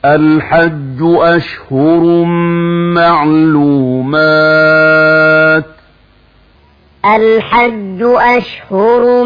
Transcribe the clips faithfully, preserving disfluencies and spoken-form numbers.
الحج أشهر معلومات الحج أشهر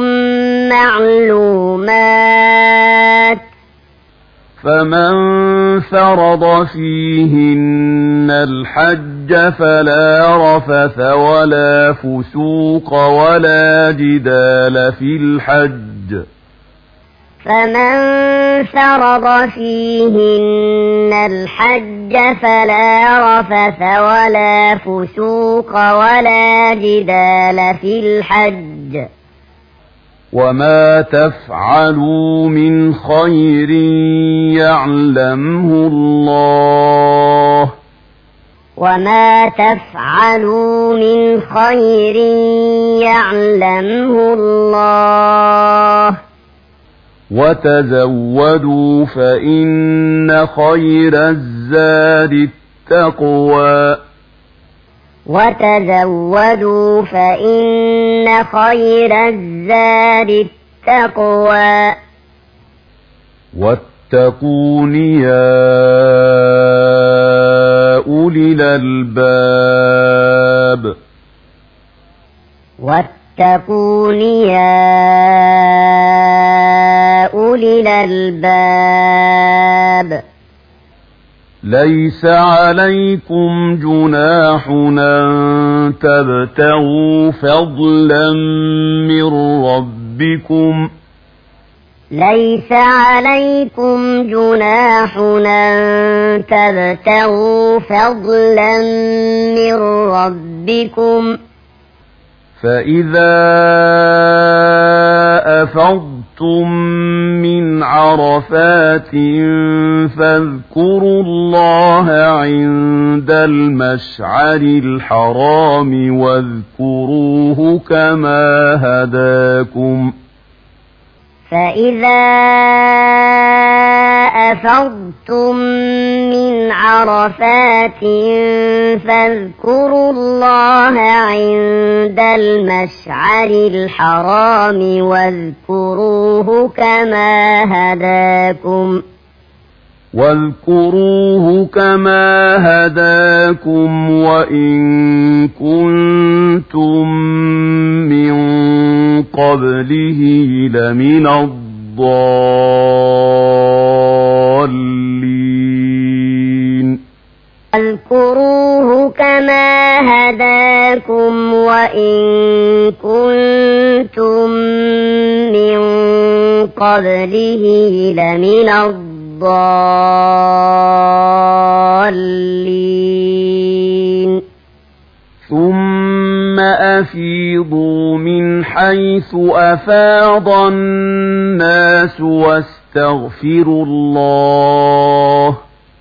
معلومات فمن فرض فيهن الحج فلا رفث ولا فسوق ولا جدال في الحج فمن فرض فيهن الحج فلا رفث ولا فسوق ولا جدال في الحج وما تفعلوا من خير يعلمه الله وما تفعلوا من خير يعلمه الله وتزودوا فإن خير الزاد التقوى وتزودوا فإن خير الزاد التقوى واتقون يا أولي الألباب واتقون يا أولي الألباب ليس عليكم جناح أن تبتغوا فضلا من ربكم ليس عليكم جناح أن تبتغوا فضلا من ربكم فإذا أفضتم من عرفات فاذكروا الله عند المشعر الحرام واذكروه كما هداكم فإذا أفضتم من عرفات فاذكروا الله عند المشعر الحرام واذكروه كما هداكم واذكروه كما هداكم وإن كنتم من قبله لمن الضالين واذكروه كما هداكم وإن كنتم من قبله لمن الضالين ثم أفيضوا من حيث أفاض الناس واستغفروا الله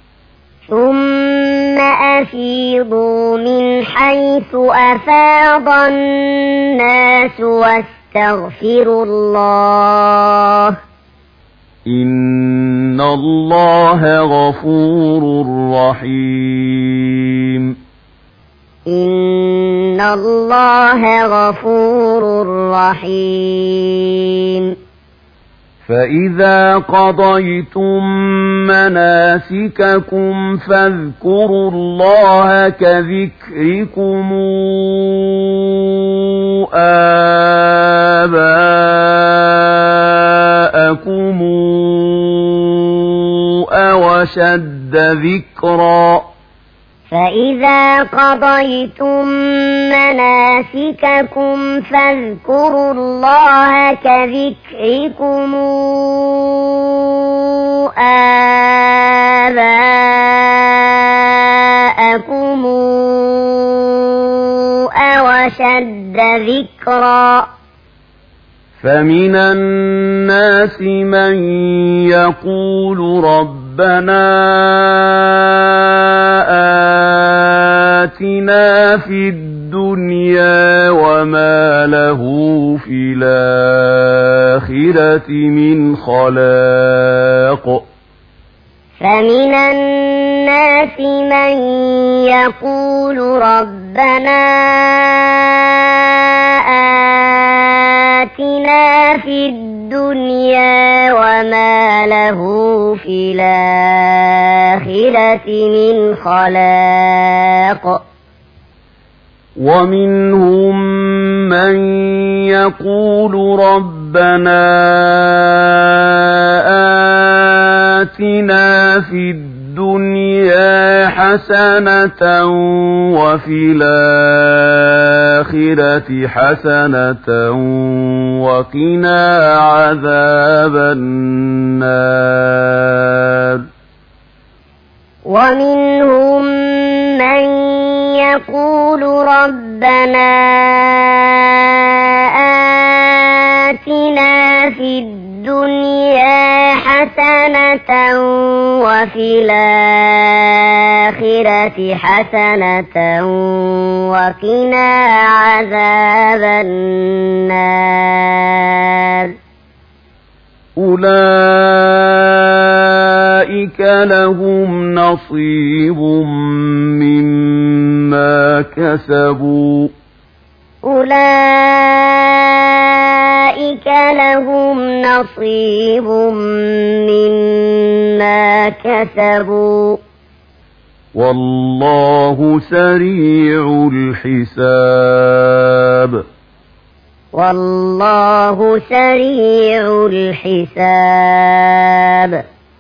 ثم أفيضوا من حيث أفاض الناس واستغفروا الله إن الله غفور رحيم إن الله غفور رحيم فإذا قضيتم مناسككم فاذكروا الله كذكركم آباءكم أو أشد ذكرا فإذا قضيتم مناسككم فاذكروا الله كذكركم آباءكم أو أشد ذكرا فمن الناس من يقول ربنا آتنا في الدنيا وما له في الآخرة من خلاق فمن الناس من يقول ربنا آتنا في الدنيا وما له في الآخرة الآخرة من خلاق ومنهم من يقول ربنا آتنا في الدنيا حسنة وفي الآخرة حسنة وقنا عذاب النار ومنهم من يقول ربنا آتنا في الدنيا حسنة وفي الآخرة حسنة وقنا عذاب النار أولئك لهم نصيب مما كسبوا أولئك لهم نصيب مما كسبوا والله سريع الحساب والله سريع الحساب